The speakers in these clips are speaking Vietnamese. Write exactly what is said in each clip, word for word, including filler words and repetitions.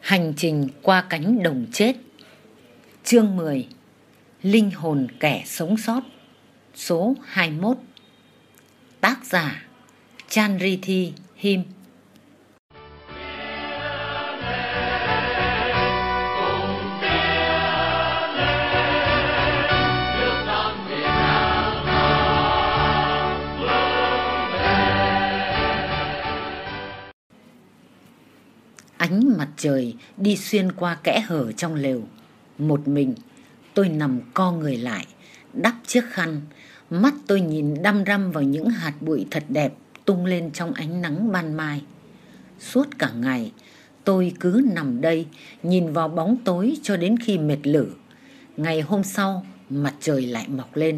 Hành trình qua cánh đồng chết. Chương mười. Linh hồn kẻ sống sót. Số hai mươi mốt. Tác giả Chanrithi Him. Ánh mặt trời đi xuyên qua kẽ hở trong lều. Một mình tôi nằm co người lại, đắp chiếc khăn. Mắt tôi nhìn đăm đăm vào những hạt bụi thật đẹp tung lên trong ánh nắng ban mai. Suốt cả ngày tôi cứ nằm đây nhìn vào bóng tối cho đến khi mệt lử. Ngày hôm sau mặt trời lại mọc lên.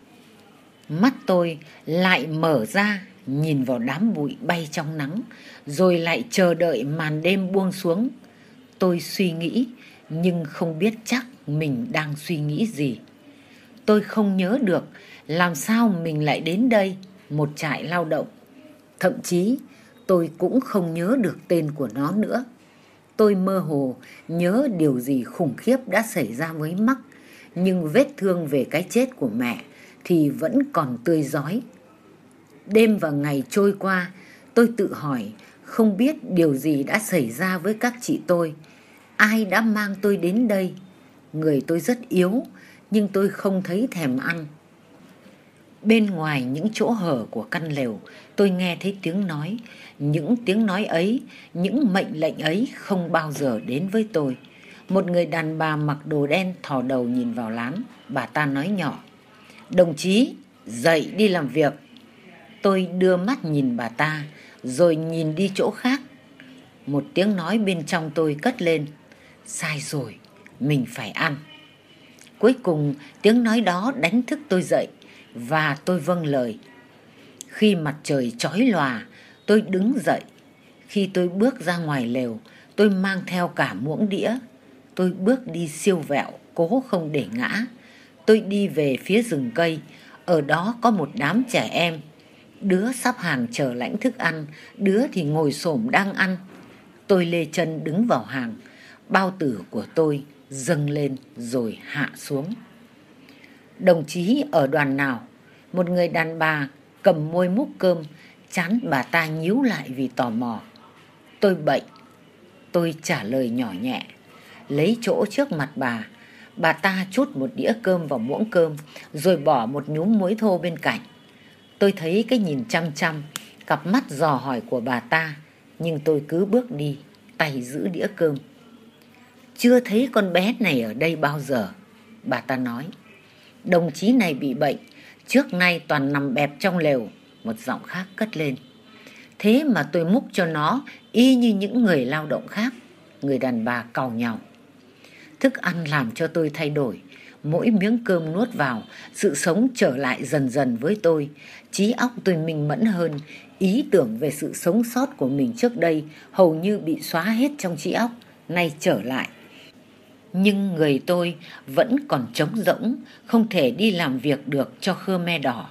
Mắt tôi lại mở ra nhìn vào đám bụi bay trong nắng, rồi lại chờ đợi màn đêm buông xuống. Tôi suy nghĩ nhưng không biết chắc mình đang suy nghĩ gì. Tôi không nhớ được làm sao mình lại đến đây, một trại lao động. Thậm chí tôi cũng không nhớ được tên của nó nữa. Tôi mơ hồ nhớ điều gì khủng khiếp đã xảy ra với Mark, nhưng vết thương về cái chết của mẹ thì vẫn còn tươi rói. Đêm và ngày trôi qua, tôi tự hỏi không biết điều gì đã xảy ra với các chị tôi. Ai đã mang tôi đến đây? Người tôi rất yếu, nhưng tôi không thấy thèm ăn. Bên ngoài những chỗ hở của căn lều, tôi nghe thấy tiếng nói. Những tiếng nói ấy, những mệnh lệnh ấy không bao giờ đến với tôi. Một người đàn bà mặc đồ đen thò đầu nhìn vào lán. Bà ta nói nhỏ: "Đồng chí, dậy đi làm việc." Tôi đưa mắt nhìn bà ta, rồi nhìn đi chỗ khác. Một tiếng nói bên trong tôi cất lên: "Sai rồi, mình phải ăn." Cuối cùng tiếng nói đó đánh thức tôi dậy, và tôi vâng lời. Khi mặt trời chói lòa, tôi đứng dậy. Khi tôi bước ra ngoài lều, tôi mang theo cả muỗng đĩa. Tôi bước đi siêu vẹo, cố không để ngã. Tôi đi về phía rừng cây. Ở đó có một đám trẻ em. Đứa sắp hàng chờ lãnh thức ăn, đứa thì ngồi xổm đang ăn. Tôi lê chân đứng vào hàng. Bao tử của tôi dâng lên rồi hạ xuống. "Đồng chí ở đoàn nào?" Một người đàn bà cầm môi múc cơm. Trán bà ta nhíu lại vì tò mò. "Tôi bệnh." Tôi trả lời nhỏ nhẹ. Lấy chỗ trước mặt bà. Bà ta trút một đĩa cơm vào muỗng cơm, rồi bỏ một nhúm muối thô bên cạnh. Tôi thấy cái nhìn chăm chăm, cặp mắt dò hỏi của bà ta, nhưng tôi cứ bước đi, tay giữ đĩa cơm. "Chưa thấy con bé này ở đây bao giờ," bà ta nói. "Đồng chí này bị bệnh, trước nay toàn nằm bẹp trong lều," một giọng khác cất lên. "Thế mà tôi múc cho nó y như những người lao động khác," người đàn bà càu nhàu. Thức ăn làm cho tôi thay đổi. Mỗi miếng cơm nuốt vào, sự sống trở lại dần dần với tôi. Trí óc tôi minh mẫn hơn. Ý tưởng về sự sống sót của mình trước đây hầu như bị xóa hết trong trí óc, nay trở lại. Nhưng người tôi vẫn còn trống rỗng, không thể đi làm việc được cho Khmer Đỏ.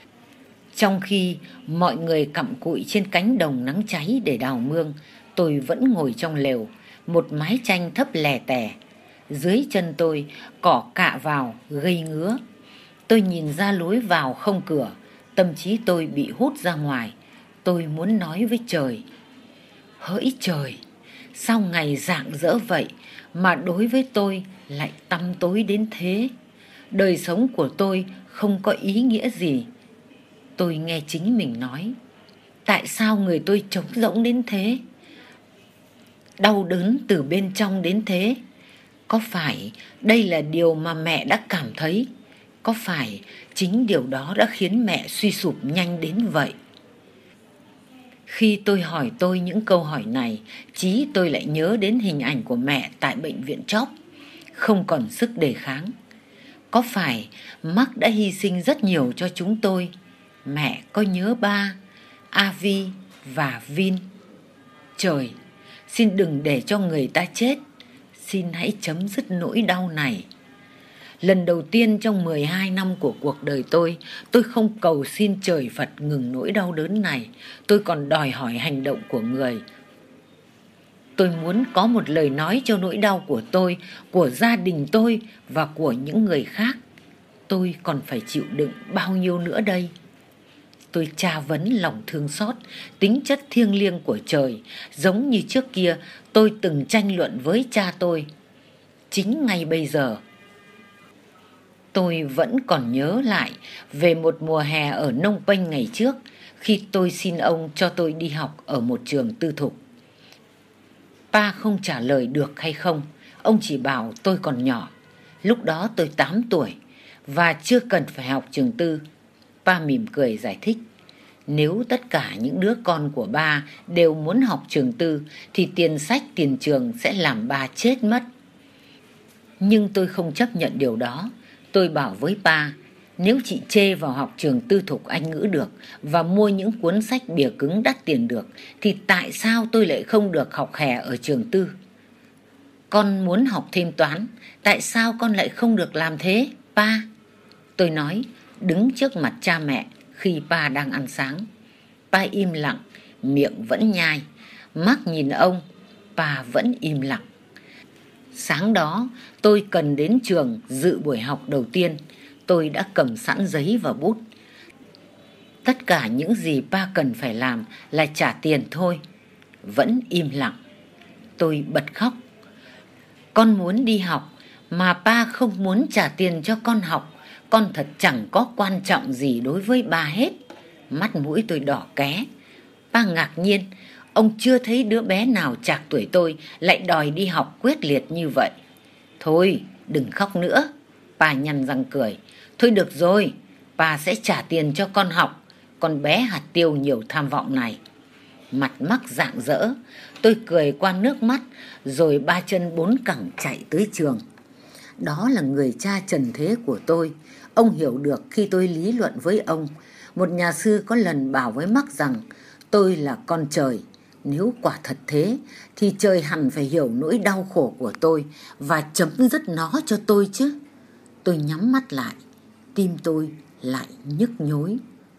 Trong khi mọi người cặm cụi trên cánh đồng nắng cháy để đào mương, tôi vẫn ngồi trong lều, một mái tranh thấp lè tè. Dưới chân tôi cỏ cạ vào gây ngứa. Tôi nhìn ra lối vào không cửa. Tâm trí tôi bị hút ra ngoài. Tôi muốn nói với trời: "Hỡi trời, sao ngày rạng rỡ vậy mà đối với tôi lại tăm tối đến thế? Đời sống của tôi không có ý nghĩa gì." Tôi nghe chính mình nói. Tại sao người tôi trống rỗng đến thế? Đau đớn từ bên trong đến thế? Có phải đây là điều mà mẹ đã cảm thấy? Có phải chính điều đó đã khiến mẹ suy sụp nhanh đến vậy? Khi tôi hỏi tôi những câu hỏi này, trí tôi lại nhớ đến hình ảnh của mẹ tại bệnh viện Chop, không còn sức đề kháng. Có phải Mark đã hy sinh rất nhiều cho chúng tôi? Mẹ có nhớ ba, Avi và Vin? Trời, xin đừng để cho người ta chết. Xin hãy chấm dứt nỗi đau này. Lần đầu tiên trong mười hai năm của cuộc đời tôi, tôi không cầu xin trời Phật ngừng nỗi đau đớn này. Tôi còn đòi hỏi hành động của người. Tôi muốn có một lời nói cho nỗi đau của tôi, của gia đình tôi và của những người khác. Tôi còn phải chịu đựng bao nhiêu nữa đây? Tôi tra vấn lòng thương xót, tính chất thiêng liêng của trời, giống như trước kia tôi từng tranh luận với cha tôi. Chính ngay bây giờ, tôi vẫn còn nhớ lại về một mùa hè ở Nông Penh ngày trước, khi tôi xin ông cho tôi đi học ở một trường tư thục. Pa không trả lời được hay không, ông chỉ bảo tôi còn nhỏ. Lúc đó tôi tám tuổi và chưa cần phải học trường tư. Pa mỉm cười giải thích, nếu tất cả những đứa con của ba đều muốn học trường tư thì tiền sách tiền trường sẽ làm ba chết mất. Nhưng tôi không chấp nhận điều đó. Tôi bảo với Pa, nếu chị chê vào học trường tư thục Anh ngữ được và mua những cuốn sách bìa cứng đắt tiền được, thì tại sao tôi lại không được học hè ở trường tư? Con muốn học thêm toán, tại sao con lại không được làm thế, Pa? Tôi nói, đứng trước mặt cha mẹ khi Pa đang ăn sáng. Pa im lặng, miệng vẫn nhai, mắt nhìn ông, Pa vẫn im lặng. Sáng đó, tôi cần đến trường dự buổi học đầu tiên. Tôi đã cầm sẵn giấy và bút. Tất cả những gì Pa cần phải làm là trả tiền thôi. Vẫn im lặng. Tôi bật khóc. Con muốn đi học mà Pa không muốn trả tiền cho con học. Con thật chẳng có quan trọng gì đối với ba hết. Mắt mũi tôi đỏ ké. Pa ngạc nhiên. Ông chưa thấy đứa bé nào trạc tuổi tôi lại đòi đi học quyết liệt như vậy. Thôi, đừng khóc nữa. Pa nhăn răng cười. Thôi được rồi, Pa sẽ trả tiền cho con học. Con bé hạt tiêu nhiều tham vọng này. Mặt mắc rạng rỡ, tôi cười qua nước mắt, rồi ba chân bốn cẳng chạy tới trường. Đó là người cha trần thế của tôi. Ông hiểu được khi tôi lý luận với ông. Một nhà sư có lần bảo với Mắc rằng tôi là con trời. Nếu quả thật thế thì trời hẳn phải hiểu nỗi đau khổ của tôi và chấm dứt nó cho tôi chứ. Tôi nhắm mắt lại, tim tôi lại nhức nhối.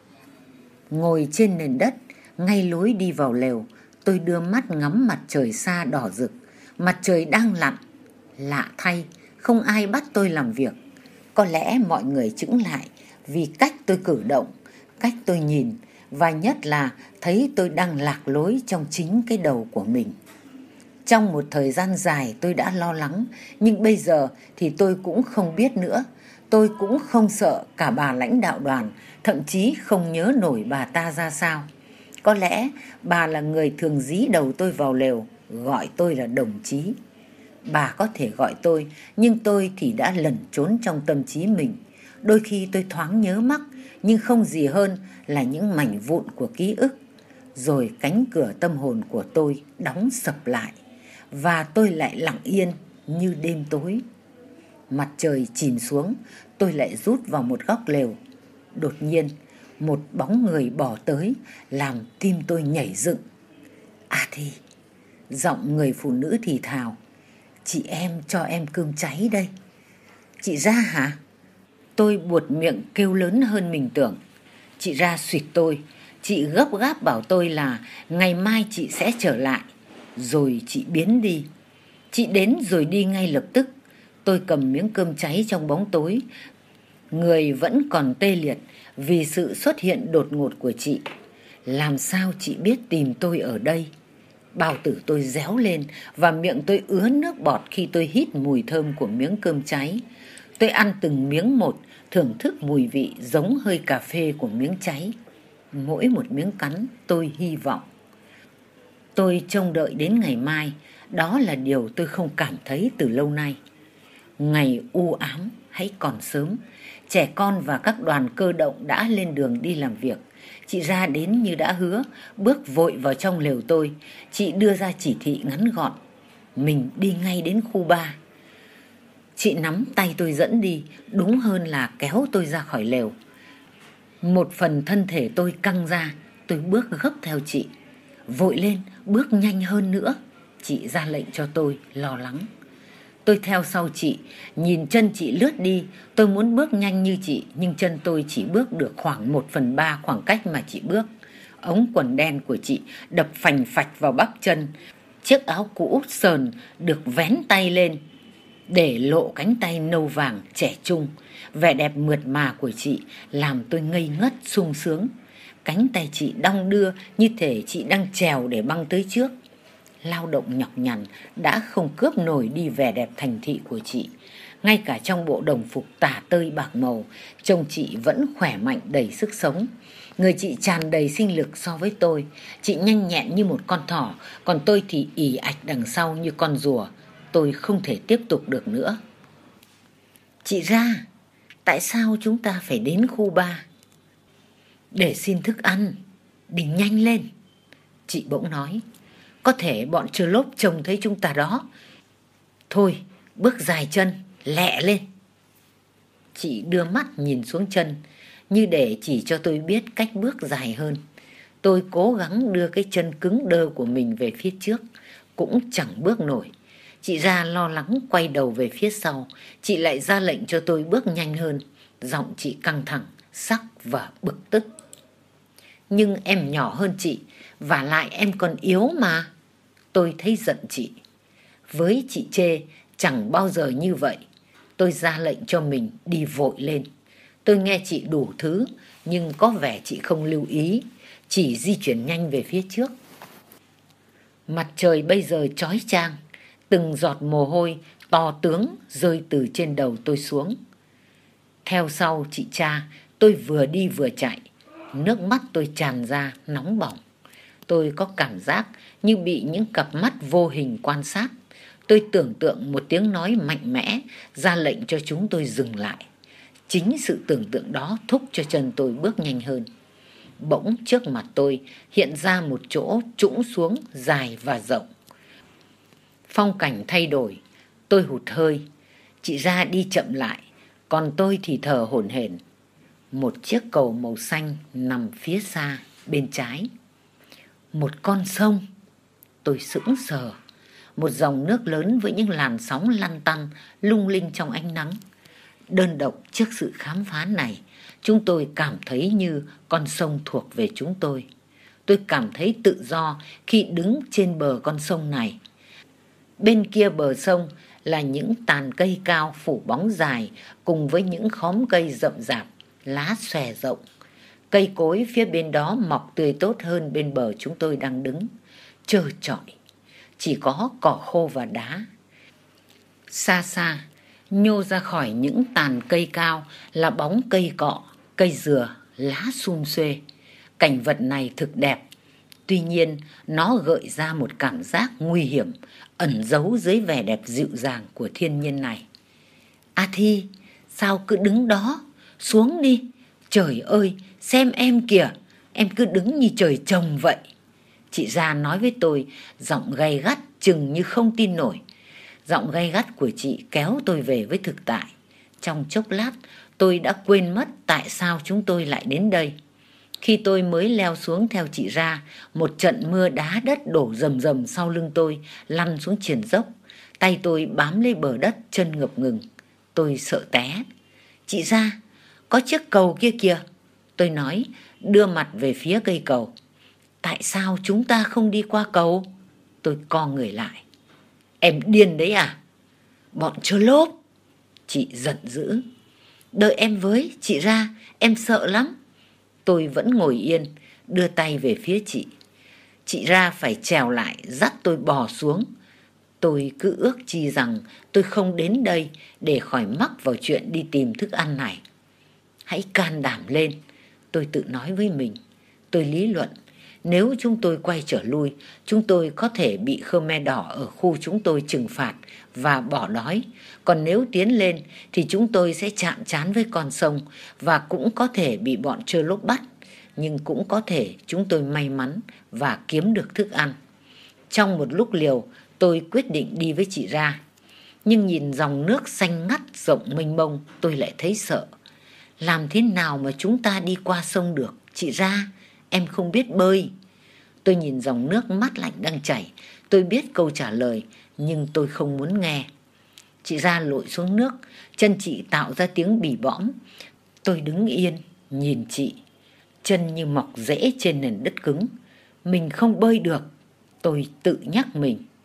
Ngồi trên nền đất, ngay lối đi vào lều, tôi đưa mắt ngắm mặt trời xa đỏ rực. Mặt trời đang lặn. Lạ thay, không ai bắt tôi làm việc. Có lẽ mọi người chững lại vì cách tôi cử động, cách tôi nhìn, và nhất là thấy tôi đang lạc lối trong chính cái đầu của mình. Trong một thời gian dài tôi đã lo lắng, nhưng bây giờ thì tôi cũng không biết nữa. Tôi cũng không sợ cả bà lãnh đạo đoàn, thậm chí không nhớ nổi bà ta ra sao. Có lẽ bà là người thường dí đầu tôi vào lều, gọi tôi là đồng chí. Bà có thể gọi tôi, nhưng tôi thì đã lẩn trốn trong tâm trí mình. Đôi khi tôi thoáng nhớ Mắc, nhưng không gì hơn là những mảnh vụn của ký ức. Rồi cánh cửa tâm hồn của tôi đóng sập lại, và tôi lại lặng yên như đêm tối. Mặt trời chìm xuống, tôi lại rút vào một góc lều. Đột nhiên, một bóng người bỏ tới, làm tim tôi nhảy dựng. À thì, giọng người phụ nữ thì thào, chị em cho em cơm cháy đây. Chị Ra hả? Tôi buột miệng kêu lớn hơn mình tưởng. Chị Ra suýt tôi. Chị gấp gáp bảo tôi là ngày mai chị sẽ trở lại. Rồi chị biến đi. Chị đến rồi đi ngay lập tức. Tôi cầm miếng cơm cháy trong bóng tối. Người vẫn còn tê liệt vì sự xuất hiện đột ngột của chị. Làm sao chị biết tìm tôi ở đây? Bao tử tôi réo lên và miệng tôi ứa nước bọt khi tôi hít mùi thơm của miếng cơm cháy. Tôi ăn từng miếng một, thưởng thức mùi vị giống hơi cà phê của miếng cháy. Mỗi một miếng cắn tôi hy vọng. Tôi trông đợi đến ngày mai, đó là điều tôi không cảm thấy từ lâu nay. Ngày u ám hãy còn sớm, trẻ con và các đoàn cơ động đã lên đường đi làm việc. Chị Ra đến như đã hứa, bước vội vào trong lều tôi. Chị đưa ra chỉ thị ngắn gọn. Mình đi ngay đến khu ba. Chị nắm tay tôi dẫn đi, đúng hơn là kéo tôi ra khỏi lều. Một phần thân thể tôi căng ra, tôi bước gấp theo chị. Vội lên, bước nhanh hơn nữa. Chị ra lệnh cho tôi, lo lắng. Tôi theo sau chị, nhìn chân chị lướt đi. Tôi muốn bước nhanh như chị, nhưng chân tôi chỉ bước được khoảng một phần ba khoảng cách mà chị bước. Ống quần đen của chị đập phành phạch vào bắp chân. Chiếc áo cũ sờn được vén tay lên, để lộ cánh tay nâu vàng trẻ trung. Vẻ đẹp mượt mà của chị làm tôi ngây ngất sung sướng. Cánh tay chị đong đưa như thể chị đang trèo để băng tới trước. Lao động nhọc nhằn đã không cướp nổi đi vẻ đẹp thành thị của chị. Ngay cả trong bộ đồng phục tả tơi bạc màu, trông chị vẫn khỏe mạnh đầy sức sống. Người chị tràn đầy sinh lực so với tôi. Chị nhanh nhẹn như một con thỏ, còn tôi thì ì ạch đằng sau như con rùa. Tôi không thể tiếp tục được nữa. Chị Ra, tại sao chúng ta phải đến khu ba? Để xin thức ăn. Đi nhanh lên. Chị bỗng nói. Có thể bọn trơ lốp trông thấy chúng ta đó. Thôi, bước dài chân, lẹ lên. Chị đưa mắt nhìn xuống chân, như để chỉ cho tôi biết cách bước dài hơn. Tôi cố gắng đưa cái chân cứng đơ của mình về phía trước, cũng chẳng bước nổi. Chị Ra lo lắng quay đầu về phía sau. Chị lại ra lệnh cho tôi bước nhanh hơn. Giọng chị căng thẳng, sắc và bực tức. Nhưng em nhỏ hơn chị, vả lại em còn yếu mà. Tôi thấy giận chị. Với chị Chê chẳng bao giờ như vậy. Tôi ra lệnh cho mình đi vội lên. Tôi nghe chị đủ thứ, nhưng có vẻ chị không lưu ý, chỉ di chuyển nhanh về phía trước. Mặt trời bây giờ chói chang, từng giọt mồ hôi to tướng rơi từ trên đầu tôi xuống. Theo sau chị Cha, tôi vừa đi vừa chạy. Nước mắt tôi tràn ra nóng bỏng. Tôi có cảm giác như bị những cặp mắt vô hình quan sát. Tôi tưởng tượng một tiếng nói mạnh mẽ ra lệnh cho chúng tôi dừng lại. Chính sự tưởng tượng đó thúc cho chân tôi bước nhanh hơn. Bỗng trước mặt tôi hiện ra một chỗ trũng xuống dài và rộng. Phong cảnh thay đổi, tôi hụt hơi. Chị Ra đi chậm lại, còn tôi thì thở hổn hển. Một chiếc cầu màu xanh nằm phía xa bên trái. Một con sông. Tôi sững sờ. Một dòng nước lớn với những làn sóng lăn tăn lung linh trong ánh nắng. Đơn độc trước sự khám phá này, chúng tôi cảm thấy như con sông thuộc về chúng tôi. Tôi cảm thấy tự do khi đứng trên bờ con sông này. Bên kia bờ sông là những tàn cây cao phủ bóng dài cùng với những khóm cây rậm rạp, lá xòe rộng. Cây cối phía bên đó mọc tươi tốt hơn bên bờ chúng tôi đang đứng. Trơ trọi, chỉ có cỏ khô và đá. Xa xa, nhô ra khỏi những tàn cây cao là bóng cây cọ, cây dừa, lá sum xuê. Cảnh vật này thực đẹp. Tuy nhiên, nó gợi ra một cảm giác nguy hiểm, ẩn giấu dưới vẻ đẹp dịu dàng của thiên nhiên này. A Thi, sao cứ đứng đó? Xuống đi. Trời ơi, xem em kìa, em cứ đứng như trời trồng vậy. Chị Ra nói với tôi, giọng gay gắt chừng như không tin nổi. Giọng gay gắt của chị kéo tôi về với thực tại. Trong chốc lát, tôi đã quên mất tại sao chúng tôi lại đến đây. Khi tôi mới leo xuống theo chị Ra, một trận mưa đá đất đổ rầm rầm sau lưng tôi, lăn xuống triền dốc. Tay tôi bám lấy bờ đất, chân ngập ngừng. Tôi sợ té. Chị Ra, có chiếc cầu kia kìa. Tôi nói, đưa mặt về phía cây cầu. Tại sao chúng ta không đi qua cầu? Tôi co người lại. Em điên đấy à? Bọn trơ lốp. Chị giận dữ. Đợi em với, chị Ra, em sợ lắm. Tôi vẫn ngồi yên, đưa tay về phía chị. Chị Ra phải trèo lại, dắt tôi bò xuống. Tôi cứ ước chi rằng tôi không đến đây để khỏi mắc vào chuyện đi tìm thức ăn này. Hãy can đảm lên, tôi tự nói với mình. Tôi lý luận, nếu chúng tôi quay trở lui, chúng tôi có thể bị Khmer Đỏ ở khu chúng tôi trừng phạt và bỏ đói. Còn nếu tiến lên thì chúng tôi sẽ chạm trán với con sông và cũng có thể bị bọn trơ lốp bắt. Nhưng cũng có thể chúng tôi may mắn và kiếm được thức ăn. Trong một lúc liều, tôi quyết định đi với chị Ra. Nhưng nhìn dòng nước xanh ngắt rộng mênh mông, tôi lại thấy sợ. Làm thế nào mà chúng ta đi qua sông được? Chị Ra, em không biết bơi. Tôi nhìn dòng nước mát lạnh đang chảy. Tôi biết câu trả lời, nhưng tôi không muốn nghe. Chị Ra lội xuống nước, chân chị tạo ra tiếng bì bõm. Tôi đứng yên, nhìn chị. Chân như mọc rễ trên nền đất cứng. Mình không bơi được. Tôi tự nhắc mình.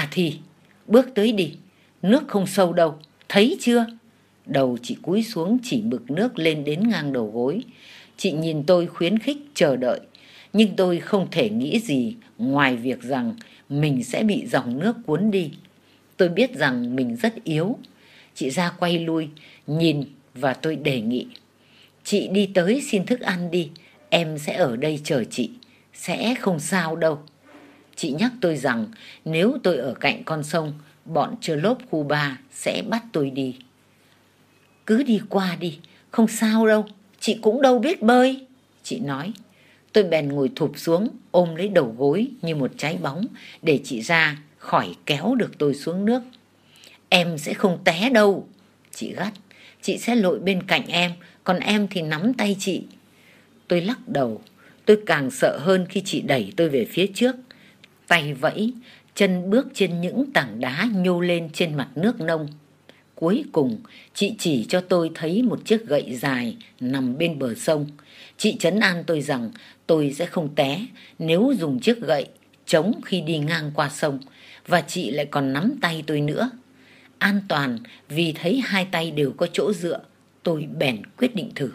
À thì, bước tới đi, nước không sâu đâu, thấy chưa? Đầu chị cúi xuống chỉ mực nước lên đến ngang đầu gối. Chị nhìn tôi khuyến khích chờ đợi, nhưng tôi không thể nghĩ gì ngoài việc rằng mình sẽ bị dòng nước cuốn đi. Tôi biết rằng mình rất yếu. Chị ra quay lui, nhìn và tôi đề nghị. Chị đi tới xin thức ăn đi, em sẽ ở đây chờ chị, sẽ không sao đâu. Chị nhắc tôi rằng nếu tôi ở cạnh con sông, bọn chơ lốp khu ba sẽ bắt tôi đi. Cứ đi qua đi, không sao đâu, chị cũng đâu biết bơi, chị nói. Tôi bèn ngồi thụp xuống, ôm lấy đầu gối như một trái bóng để chị ra khỏi kéo được tôi xuống nước. Em sẽ không té đâu, chị gắt. Chị sẽ lội bên cạnh em, còn em thì nắm tay chị. Tôi lắc đầu. Tôi càng sợ hơn khi chị đẩy tôi về phía trước. Tay vẫy, chân bước trên những tảng đá nhô lên trên mặt nước nông. Cuối cùng, chị chỉ cho tôi thấy một chiếc gậy dài nằm bên bờ sông. Chị trấn an tôi rằng tôi sẽ không té nếu dùng chiếc gậy chống khi đi ngang qua sông. Và chị lại còn nắm tay tôi nữa. An toàn vì thấy hai tay đều có chỗ dựa, tôi bèn quyết định thử.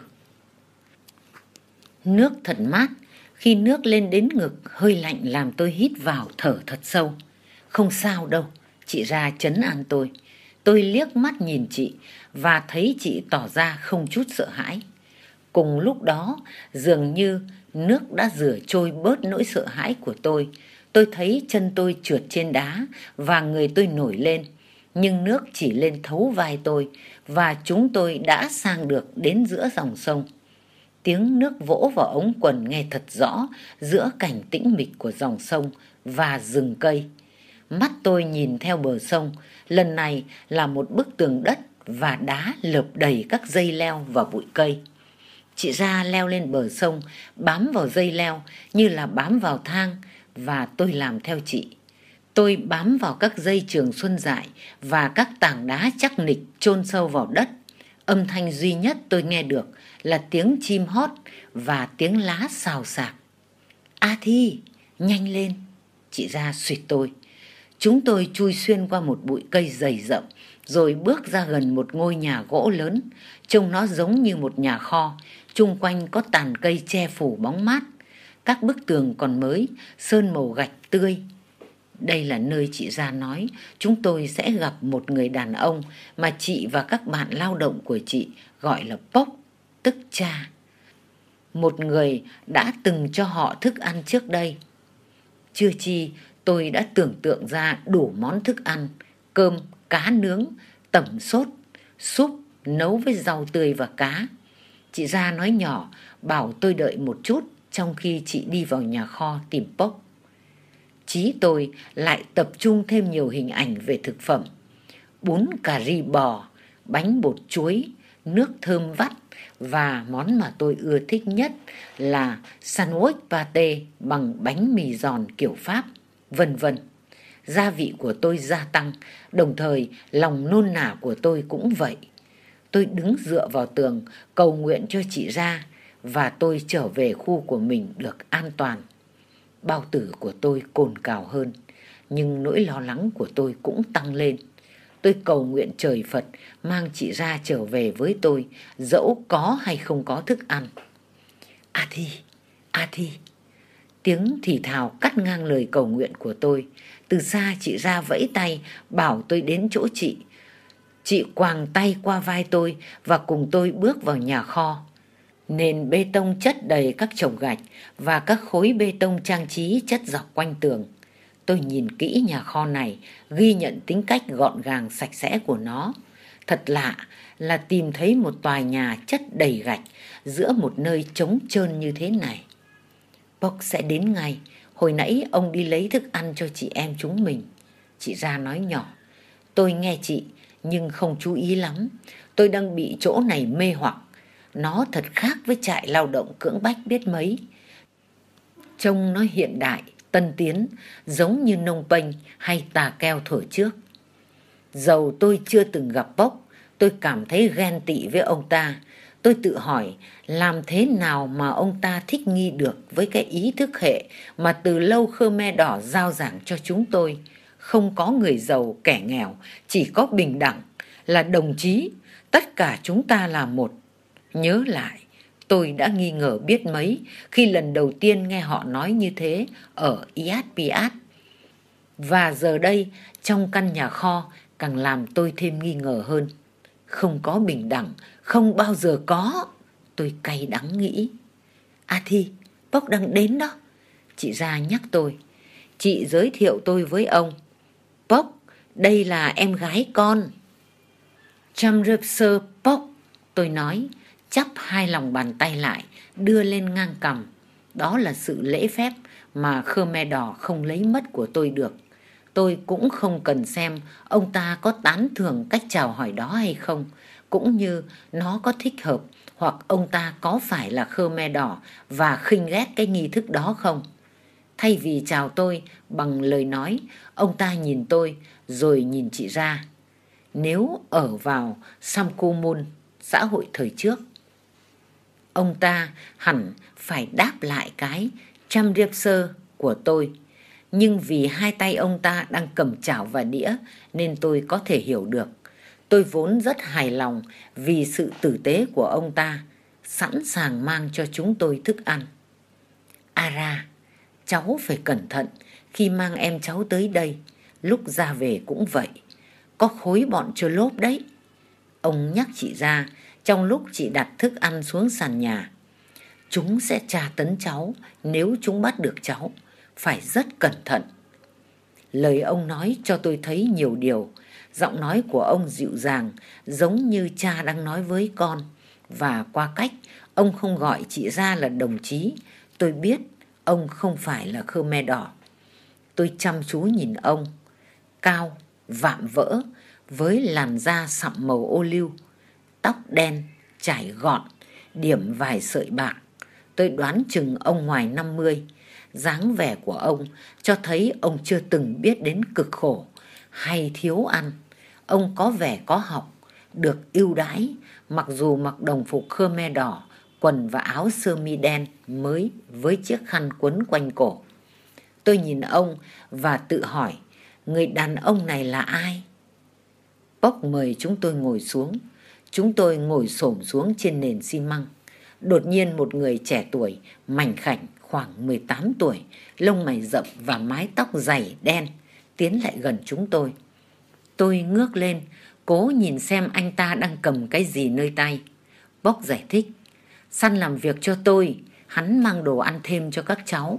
Nước thật mát, khi nước lên đến ngực hơi lạnh làm tôi hít vào thở thật sâu. Không sao đâu, chị ra trấn an tôi. Tôi liếc mắt nhìn chị và thấy chị tỏ ra không chút sợ hãi. Cùng lúc đó, dường như nước đã rửa trôi bớt nỗi sợ hãi của tôi. Tôi thấy chân tôi trượt trên đá và người tôi nổi lên. Nhưng nước chỉ lên thấu vai tôi và chúng tôi đã sang được đến giữa dòng sông. Tiếng nước vỗ vào ống quần nghe thật rõ giữa cảnh tĩnh mịch của dòng sông và rừng cây. Mắt tôi nhìn theo bờ sông, lần này là một bức tường đất và đá lợp đầy các dây leo và bụi cây. Chị ra leo lên bờ sông, bám vào dây leo như là bám vào thang và tôi làm theo chị. Tôi bám vào các dây trường xuân dại và các tảng đá chắc nịch chôn sâu vào đất. Âm thanh duy nhất tôi nghe được là tiếng chim hót và tiếng lá xào xạc. A Thi, nhanh lên, chị ra suýt tôi. Chúng tôi chui xuyên qua một bụi cây dày rậm, rồi bước ra gần một ngôi nhà gỗ lớn. Trông nó giống như một nhà kho, chung quanh có tàn cây che phủ bóng mát. Các bức tường còn mới, sơn màu gạch tươi. Đây là nơi chị ra nói chúng tôi sẽ gặp một người đàn ông mà chị và các bạn lao động của chị gọi là Pốc, tức cha. Một người đã từng cho họ thức ăn trước đây. Chưa chi tôi đã tưởng tượng ra đủ món thức ăn, cơm, cá nướng, tẩm sốt, súp nấu với rau tươi và cá. Chị ra nói nhỏ bảo tôi đợi một chút trong khi chị đi vào nhà kho tìm Pốc. Trí tôi lại tập trung thêm nhiều hình ảnh về thực phẩm. Bún cà ri bò, bánh bột chuối, nước thơm vắt và món mà tôi ưa thích nhất là sandwich pate bằng bánh mì giòn kiểu Pháp, vân vân. Gia vị của tôi gia tăng, đồng thời lòng nôn nả của tôi cũng vậy. Tôi đứng dựa vào tường cầu nguyện cho chị ra và tôi trở về khu của mình được an toàn. Bao tử của tôi cồn cào hơn, nhưng nỗi lo lắng của tôi cũng tăng lên. Tôi cầu nguyện trời Phật mang chị ra trở về với tôi, dẫu có hay không có thức ăn. A Thi, A Thi. Tiếng thì thào cắt ngang lời cầu nguyện của tôi. Từ xa chị ra vẫy tay bảo tôi đến chỗ chị. Chị quàng tay qua vai tôi và cùng tôi bước vào nhà kho. Nền bê tông chất đầy các chồng gạch và các khối bê tông trang trí chất dọc quanh tường. Tôi nhìn kỹ nhà kho này, ghi nhận tính cách gọn gàng sạch sẽ của nó. Thật lạ là tìm thấy một tòa nhà chất đầy gạch giữa một nơi trống trơn như thế này. Pốc sẽ đến ngay, hồi nãy ông đi lấy thức ăn cho chị em chúng mình. Chị ra nói nhỏ. Tôi nghe chị nhưng không chú ý lắm. Tôi đang bị chỗ này mê hoặc. Nó thật khác với trại lao động cưỡng bách biết mấy. Trông nó hiện đại, tân tiến, giống như Nông Penh hay Tà Keo thuở trước. Dầu tôi chưa từng gặp Pốc, tôi cảm thấy ghen tị với ông ta. Tôi tự hỏi làm thế nào mà ông ta thích nghi được với cái ý thức hệ mà từ lâu Khmer Đỏ giao giảng cho chúng tôi. không có người giàu kẻ nghèo, chỉ có bình đẳng, là đồng chí, tất cả chúng ta là một. Nhớ lại, tôi đã nghi ngờ biết mấy khi lần đầu tiên nghe họ nói như thế ở Iatpiat. Và giờ đây, trong căn nhà kho càng làm tôi thêm nghi ngờ hơn. Không có bình đẳng, không bao giờ có. Tôi cay đắng nghĩ. À thì, Bốc đang đến đó. Chị ra nhắc tôi. Chị giới thiệu tôi với ông. Bốc, đây là em gái con. Chamrepser Bốc, tôi nói, chắp hai lòng bàn tay lại, đưa lên ngang cằm. Đó là sự lễ phép mà Khmer Đỏ không lấy mất của tôi được. Tôi cũng không cần xem ông ta có tán thưởng cách chào hỏi đó hay không, cũng như nó có thích hợp, hoặc ông ta có phải là Khmer Đỏ và khinh ghét cái nghi thức đó không. Thay vì chào tôi bằng lời nói, ông ta nhìn tôi rồi nhìn chị ra. Nếu ở vào Samkumun, xã hội thời trước, ông ta hẳn phải đáp lại cái Chamrepser của tôi. Nhưng vì hai tay ông ta đang cầm chảo và đĩa nên tôi có thể hiểu được. Tôi vốn rất hài lòng vì sự tử tế của ông ta, sẵn sàng mang cho chúng tôi thức ăn. Ara, cháu phải cẩn thận khi mang em cháu tới đây. Lúc ra về cũng vậy. Có khối bọn chơ lốp đấy. Ông nhắc chị ra trong lúc chị đặt thức ăn xuống sàn nhà. Chúng sẽ tra tấn cháu nếu chúng bắt được cháu. Phải rất cẩn thận. Lời ông nói cho tôi thấy nhiều điều. Giọng nói của ông dịu dàng, giống như cha đang nói với con. Và qua cách ông không gọi chị ra là đồng chí, tôi biết ông không phải là Khmer Đỏ. Tôi chăm chú nhìn ông, cao, vạm vỡ, với làn da sậm màu ô liu, tóc đen, chải gọn, điểm vài sợi bạc. Tôi đoán chừng ông ngoài năm mươi. Dáng vẻ của ông cho thấy ông chưa từng biết đến cực khổ hay thiếu ăn. Ông có vẻ có học, được ưu đãi, mặc dù mặc đồng phục Khmer Đỏ, quần và áo sơ mi đen mới với chiếc khăn quấn quanh cổ. Tôi nhìn ông và tự hỏi, người đàn ông này là ai? Bốc mời chúng tôi ngồi xuống. Chúng tôi ngồi xổm xuống trên nền xi măng. Đột nhiên một người trẻ tuổi, mảnh khảnh, khoảng mười tám tuổi, lông mày rậm và mái tóc dày đen, tiến lại gần chúng tôi. Tôi ngước lên, cố nhìn xem anh ta đang cầm cái gì nơi tay. Bốc giải thích, Săn làm việc cho tôi, hắn mang đồ ăn thêm cho các cháu.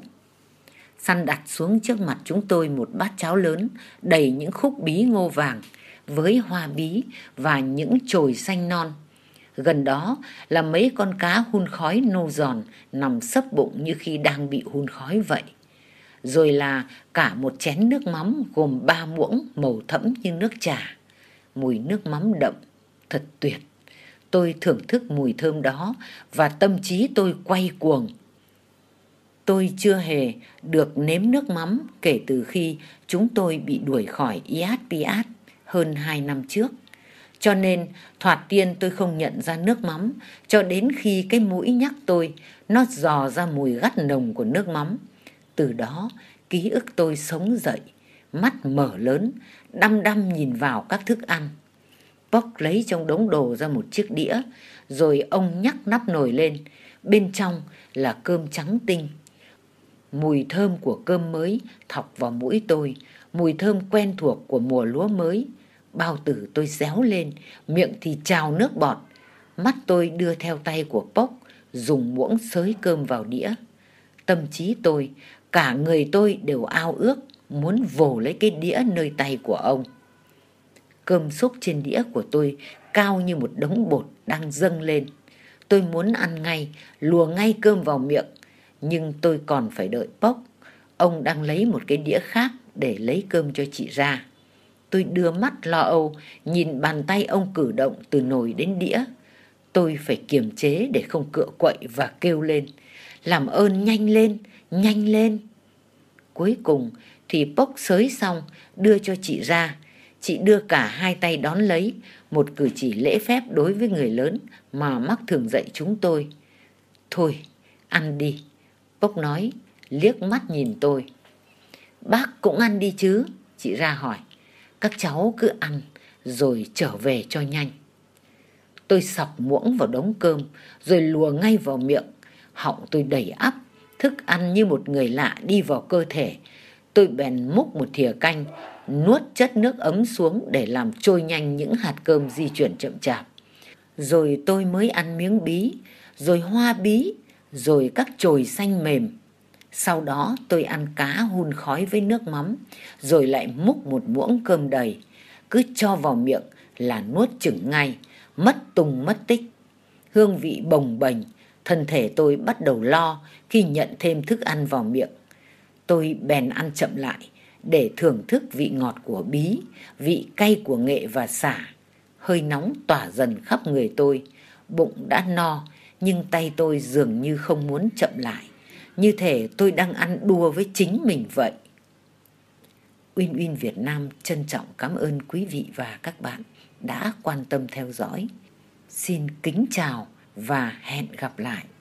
Săn đặt xuống trước mặt chúng tôi một bát cháo lớn đầy những khúc bí ngô vàng với hoa bí và những chồi xanh non. Gần đó là mấy con cá hun khói nâu giòn nằm sấp bụng như khi đang bị hun khói vậy. Rồi là cả một chén nước mắm gồm ba muỗng màu thẫm như nước trà. Mùi nước mắm đậm, thật tuyệt. Tôi thưởng thức mùi thơm đó và tâm trí tôi quay cuồng. Tôi chưa hề được nếm nước mắm kể từ khi chúng tôi bị đuổi khỏi Iatpiat hơn hai năm trước. Cho nên thoạt tiên tôi không nhận ra nước mắm cho đến khi cái mũi nhắc tôi, nó dò ra mùi gắt nồng của nước mắm. Từ đó ký ức tôi sống dậy, mắt mở lớn, đăm đăm nhìn vào các thức ăn. Bốc lấy trong đống đồ ra một chiếc đĩa, rồi ông nhắc nắp nồi lên. Bên trong là cơm trắng tinh. Mùi thơm của cơm mới thọc vào mũi tôi, mùi thơm quen thuộc của mùa lúa mới. Bao tử tôi réo lên, miệng thì trào nước bọt. Mắt tôi đưa theo tay của Bốc, dùng muỗng xới cơm vào đĩa. Tâm trí tôi, cả người tôi đều ao ước, muốn vồ lấy cái đĩa nơi tay của ông. Cơm xúc trên đĩa của tôi cao như một đống bột đang dâng lên. Tôi muốn ăn ngay, lùa ngay cơm vào miệng, nhưng tôi còn phải đợi Bốc. Ông đang lấy một cái đĩa khác để lấy cơm cho chị ra. Tôi đưa mắt lo âu, nhìn bàn tay ông cử động từ nồi đến đĩa. Tôi phải kiềm chế để không cựa quậy và kêu lên, làm ơn nhanh lên, nhanh lên. Cuối cùng thì Bốc xới xong, đưa cho chị ra. Chị đưa cả hai tay đón lấy, một cử chỉ lễ phép đối với người lớn mà Mắc thường dạy chúng tôi. Thôi, ăn đi, Bốc nói, liếc mắt nhìn tôi. Bác cũng ăn đi chứ, chị ra hỏi. Các cháu cứ ăn rồi trở về cho nhanh. Tôi sọc muỗng vào đống cơm rồi lùa ngay vào miệng. Họng tôi đầy ắp, thức ăn như một người lạ đi vào cơ thể. Tôi bèn múc một thìa canh, nuốt chất nước ấm xuống để làm trôi nhanh những hạt cơm di chuyển chậm chạp. Rồi tôi mới ăn miếng bí, rồi hoa bí, rồi các chồi xanh mềm. Sau đó tôi ăn cá hun khói với nước mắm, rồi lại múc một muỗng cơm đầy. Cứ cho vào miệng là nuốt chửng ngay, mất tung mất tích. Hương vị bồng bềnh, thân thể tôi bắt đầu lo khi nhận thêm thức ăn vào miệng. Tôi bèn ăn chậm lại để thưởng thức vị ngọt của bí, vị cay của nghệ và sả. Hơi nóng tỏa dần khắp người tôi, bụng đã no nhưng tay tôi dường như không muốn chậm lại, như thể tôi đang ăn đua với chính mình vậy. Uyên Uyên Việt Nam trân trọng cảm ơn quý vị và các bạn đã quan tâm theo dõi. Xin kính chào và hẹn gặp lại.